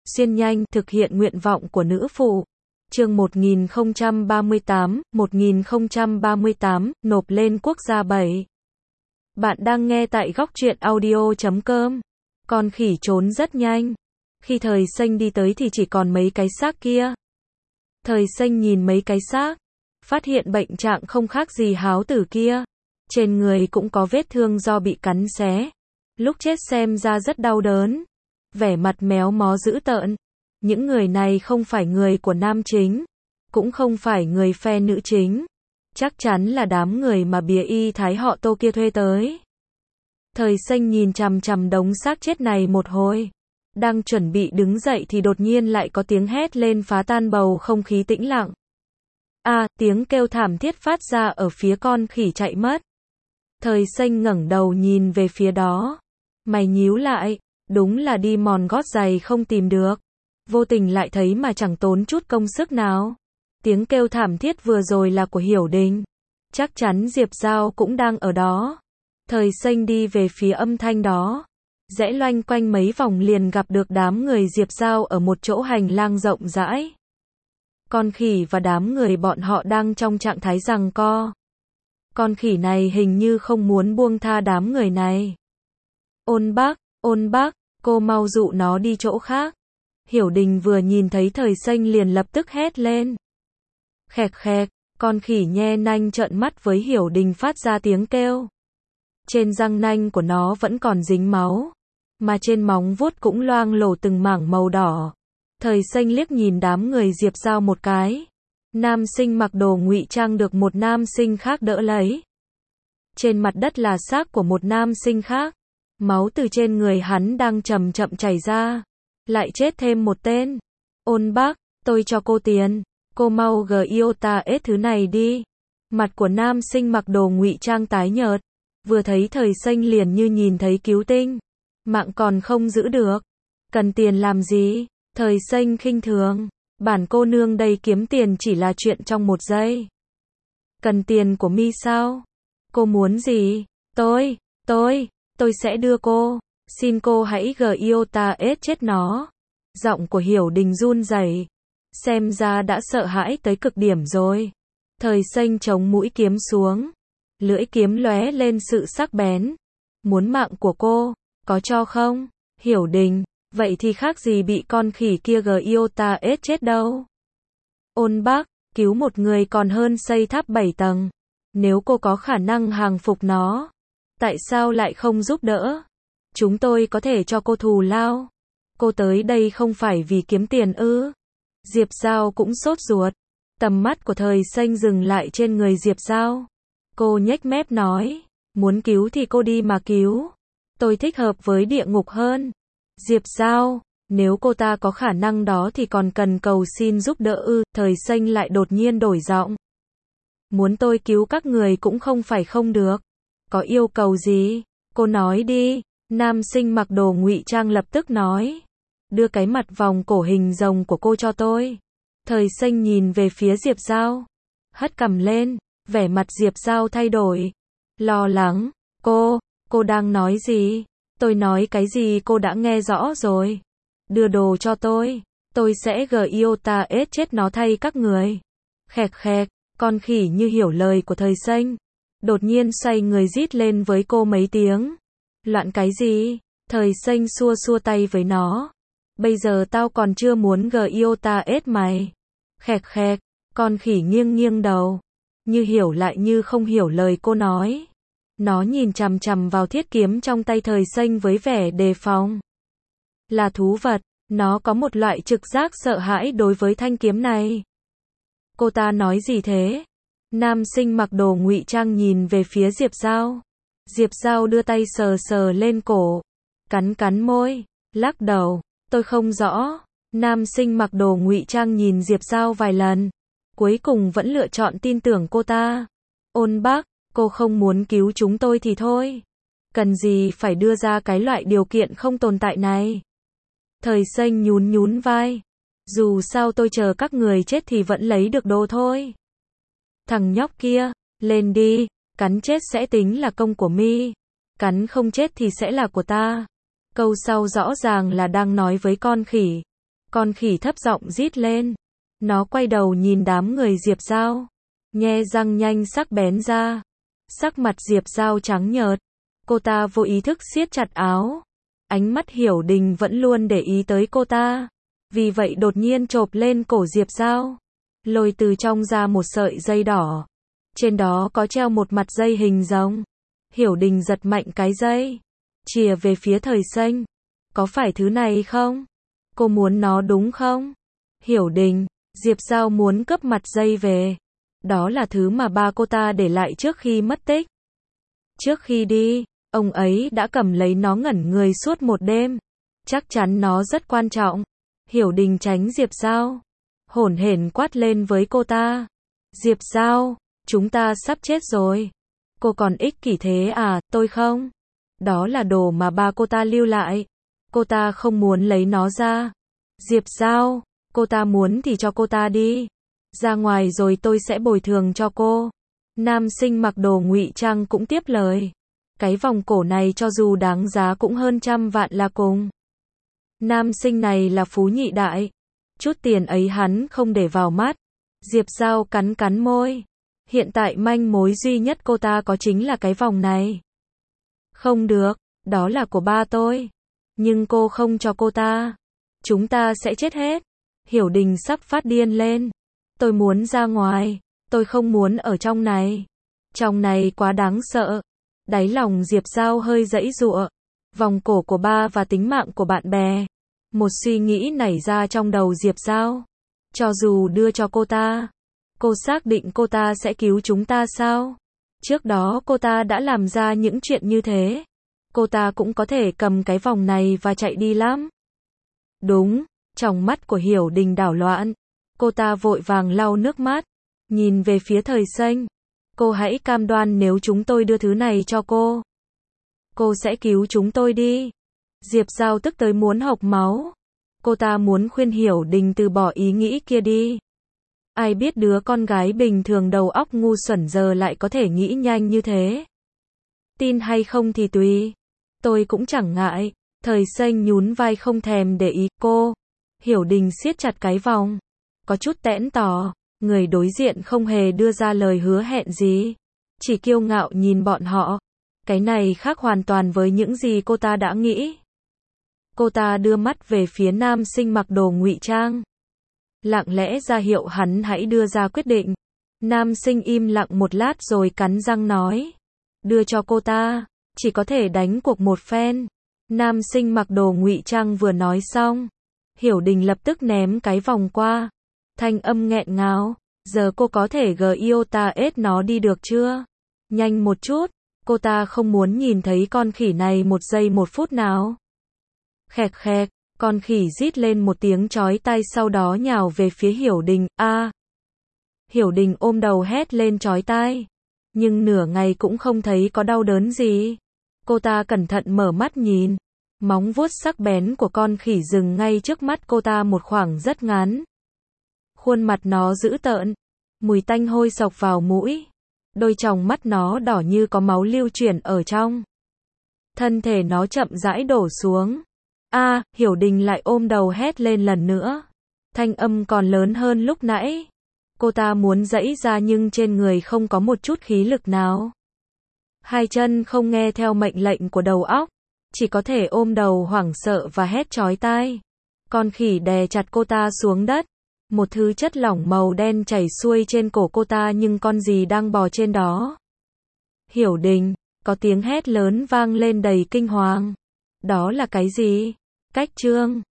xuyên nhanh, thực hiện nguyện vọng của nữ phụ. Chương 1038, nộp lên quốc gia 7. Bạn đang nghe tại góc truyện audio.com. Con khỉ trốn rất nhanh. Khi thời xanh đi tới thì chỉ còn mấy cái xác kia. Thời xanh nhìn mấy cái xác, phát hiện bệnh trạng không khác gì háo tử kia. Trên người cũng có vết thương do bị cắn xé. Lúc chết xem ra rất đau đớn. Vẻ mặt méo mó dữ tợn. Những người này không phải người của nam chính, cũng không phải người phe nữ chính. Chắc chắn là đám người mà bìa y thái họ Tô kia thuê tới. Thời xanh nhìn chằm chằm đống xác chết này một hồi. Đang chuẩn bị đứng dậy thì đột nhiên lại có tiếng hét lên phá tan bầu không khí tĩnh lặng. Tiếng kêu thảm thiết phát ra ở phía con khỉ chạy mất. Thời xanh ngẩng đầu nhìn về phía đó. Mày nhíu lại, đúng là đi mòn gót giày không tìm được. Vô tình lại thấy mà chẳng tốn chút công sức nào. Tiếng kêu thảm thiết vừa rồi là của Hiểu Đình. Chắc chắn Diệp Giao cũng đang ở đó. Thời xanh đi về phía âm thanh đó. Rẽ loanh quanh mấy vòng liền gặp được đám người Diệp Giao ở một chỗ hành lang rộng rãi. Con khỉ và đám người bọn họ đang trong trạng thái giằng co. Con khỉ này hình như không muốn buông tha đám người này. Ôn bác, cô mau dụ nó đi chỗ khác. Hiểu Đình vừa nhìn thấy thời xanh liền lập tức hét lên. Khẹt khẹt, con khỉ nhe nanh trợn mắt với Hiểu Đình phát ra tiếng kêu. Trên răng nanh của nó vẫn còn dính máu, mà trên móng vuốt cũng loang lổ từng mảng màu đỏ. Thời xanh liếc nhìn đám người Diệp Giao một cái. Nam sinh mặc đồ ngụy trang được một nam sinh khác đỡ lấy. Trên mặt đất là xác của một nam sinh khác. Máu từ trên người hắn đang chậm chậm chảy ra. Lại chết thêm một tên. Ôn bác, tôi cho cô tiền. Cô mau giota ết thứ này đi. Mặt của nam sinh mặc đồ ngụy trang tái nhợt. Vừa thấy thời xanh liền như nhìn thấy cứu tinh. Mạng còn không giữ được. Cần tiền làm gì? Thời xanh khinh thường. Bản cô nương đây kiếm tiền chỉ là chuyện trong một giây. Cần tiền của mi sao? Cô muốn gì? Tôi sẽ đưa cô. Xin cô hãy giota ết chết nó. Giọng của Hiểu Đình run rẩy. Xem ra đã sợ hãi tới cực điểm rồi. Thời xanh chống mũi kiếm xuống. Lưỡi kiếm lóe lên sự sắc bén. Muốn mạng của cô, có cho không? Hiểu Đình, vậy thì khác gì bị con khỉ kia giota ết chết đâu. Ôn bác, cứu một người còn hơn xây tháp 7 tầng. Nếu cô có khả năng hàng phục nó, tại sao lại không giúp đỡ? Chúng tôi có thể cho cô thù lao. Cô tới đây không phải vì kiếm tiền ư? Diệp Giao cũng sốt ruột. Tầm mắt của thời xanh dừng lại trên người Diệp Giao. Cô nhếch mép nói, muốn cứu thì cô đi mà cứu. Tôi thích hợp với địa ngục hơn. Diệp Giao, nếu cô ta có khả năng đó thì còn cần cầu xin giúp đỡ ư? Thời xanh lại đột nhiên đổi giọng. Muốn tôi cứu các người cũng không phải không được. Có yêu cầu gì? Cô nói đi. Nam sinh mặc đồ ngụy trang lập tức nói. Đưa cái mặt vòng cổ hình rồng của cô cho tôi. Thời xanh nhìn về phía Diệp Giao. Hất cằm lên, vẻ mặt Diệp Giao thay đổi. Lo lắng, cô đang nói gì? Tôi nói cái gì cô đã nghe rõ rồi. Đưa đồ cho tôi sẽ giota ết chết nó thay các người. Khẹt khẹt, con khỉ như hiểu lời của thời xanh. Đột nhiên xoay người rít lên với cô mấy tiếng. Loạn cái gì? Thời xanh xua xua tay với nó. Bây giờ tao còn chưa muốn giota ết mày. Khẹt khẹt, con khỉ nghiêng nghiêng đầu. Như hiểu lại như không hiểu lời cô nói. Nó nhìn chằm chằm vào thiết kiếm trong tay thời xanh với vẻ đề phòng. Là thú vật, nó có một loại trực giác sợ hãi đối với thanh kiếm này. Cô ta nói gì thế? Nam sinh mặc đồ ngụy trang nhìn về phía Diệp Giao. Diệp Giao đưa tay sờ sờ lên cổ. Cắn môi, lắc đầu. Tôi không rõ. Nam sinh mặc đồ ngụy trang nhìn Diệp Giao vài lần. Cuối cùng vẫn lựa chọn tin tưởng cô ta. Ôn bác, cô không muốn cứu chúng tôi thì thôi. Cần gì phải đưa ra cái loại điều kiện không tồn tại này. Thời xanh nhún vai. Dù sao tôi chờ các người chết thì vẫn lấy được đồ thôi. Thằng nhóc kia, lên đi. Cắn chết sẽ tính là công của mi. Cắn không chết thì sẽ là của ta. Câu sau rõ ràng là đang nói với con khỉ. Con khỉ thấp giọng rít lên. Nó quay đầu nhìn đám người Diệp Giao. Nhe răng nhanh sắc bén ra. Sắc mặt Diệp Giao trắng nhợt. Cô ta vô ý thức siết chặt áo. Ánh mắt Hiểu Đình vẫn luôn để ý tới cô ta. Vì vậy đột nhiên chộp lên cổ Diệp Giao. Lôi từ trong ra một sợi dây đỏ. Trên đó có treo một mặt dây hình rồng. Hiểu Đình giật mạnh cái dây. Chìa về phía Thời Xanh. Có phải thứ này không? Cô muốn nó đúng không? Hiểu Đình, Diệp Giao muốn cướp mặt dây về. Đó là thứ mà ba cô ta để lại trước khi mất tích. Trước khi đi, ông ấy đã cầm lấy nó ngẩn người suốt một đêm. Chắc chắn nó rất quan trọng. Hiểu Đình tránh Diệp Giao. Hổn hển quát lên với cô ta. Diệp Giao, chúng ta sắp chết rồi. Cô còn ích kỷ thế à, tôi không? Đó là đồ mà ba cô ta lưu lại. Cô ta không muốn lấy nó ra. Diệp Giao, cô ta muốn thì cho cô ta đi. Ra ngoài rồi tôi sẽ bồi thường cho cô. Nam sinh mặc đồ ngụy trang cũng tiếp lời. Cái vòng cổ này cho dù đáng giá cũng hơn 100 vạn là cùng. Nam sinh này là phú nhị đại. Chút tiền ấy hắn không để vào mắt. Diệp Giao cắn cắn môi. Hiện tại manh mối duy nhất cô ta có chính là cái vòng này. Không được, đó là của ba tôi. Nhưng cô không cho cô ta. Chúng ta sẽ chết hết. Hiểu Đình sắp phát điên lên. Tôi muốn ra ngoài. Tôi không muốn ở trong này. Trong này quá đáng sợ. Đáy lòng Diệp Giao hơi giãy giụa. Vòng cổ của ba và tính mạng của bạn bè. Một suy nghĩ nảy ra trong đầu Diệp Giao. Cho dù đưa cho cô ta, cô xác định cô ta sẽ cứu chúng ta sao? Trước đó cô ta đã làm ra những chuyện như thế. Cô ta cũng có thể cầm cái vòng này và chạy đi lắm. Đúng, trong mắt của Hiểu Đình đảo loạn. Cô ta vội vàng lau nước mắt, nhìn về phía Thời Xanh. Cô hãy cam đoan nếu chúng tôi đưa thứ này cho cô sẽ cứu chúng tôi đi. Diệp Giao tức tới muốn hộc máu. Cô ta muốn khuyên Hiểu Đình từ bỏ ý nghĩ kia đi. Ai biết đứa con gái bình thường đầu óc ngu xuẩn giờ lại có thể nghĩ nhanh như thế. Tin hay không thì tùy. Tôi cũng chẳng ngại. Thời Xanh nhún vai không thèm để ý cô. Hiểu Đình siết chặt cái vòng. Có chút tẽn tỏ. Người đối diện không hề đưa ra lời hứa hẹn gì. Chỉ kiêu ngạo nhìn bọn họ. Cái này khác hoàn toàn với những gì cô ta đã nghĩ. Cô ta đưa mắt về phía nam sinh mặc đồ ngụy trang. Lặng lẽ ra hiệu hắn hãy đưa ra quyết định. Nam sinh im lặng một lát rồi cắn răng nói. Đưa cho cô ta, chỉ có thể đánh cuộc một phen. Nam sinh mặc đồ ngụy trang vừa nói xong. Hiểu Đình lập tức ném cái vòng qua. Thanh âm nghẹn ngào. Giờ cô có thể giota ết nó đi được chưa? Nhanh một chút. Cô ta không muốn nhìn thấy con khỉ này một giây một phút nào. Khẹt khẹt. Con khỉ rít lên một tiếng chói tai sau đó nhào về phía Hiểu Đình. A! Hiểu Đình ôm đầu hét lên chói tai. Nhưng nửa ngày cũng không thấy có đau đớn gì. Cô ta cẩn thận mở mắt nhìn. Móng vuốt sắc bén của con khỉ dừng ngay trước mắt cô ta một khoảng rất ngắn. Khuôn mặt nó dữ tợn. Mùi tanh hôi sộc vào mũi. Đôi tròng mắt nó đỏ như có máu lưu chuyển ở trong. Thân thể nó chậm rãi đổ xuống. A! Hiểu Đình lại ôm đầu hét lên lần nữa. Thanh âm còn lớn hơn lúc nãy. Cô ta muốn giãy ra nhưng trên người không có một chút khí lực nào. Hai chân không nghe theo mệnh lệnh của đầu óc. Chỉ có thể ôm đầu hoảng sợ và hét chói tai. Con khỉ đè chặt cô ta xuống đất. Một thứ chất lỏng màu đen chảy xuôi trên cổ cô ta nhưng con gì đang bò trên đó. Hiểu Đình, có tiếng hét lớn vang lên đầy kinh hoàng. Đó là cái gì? Cách trương.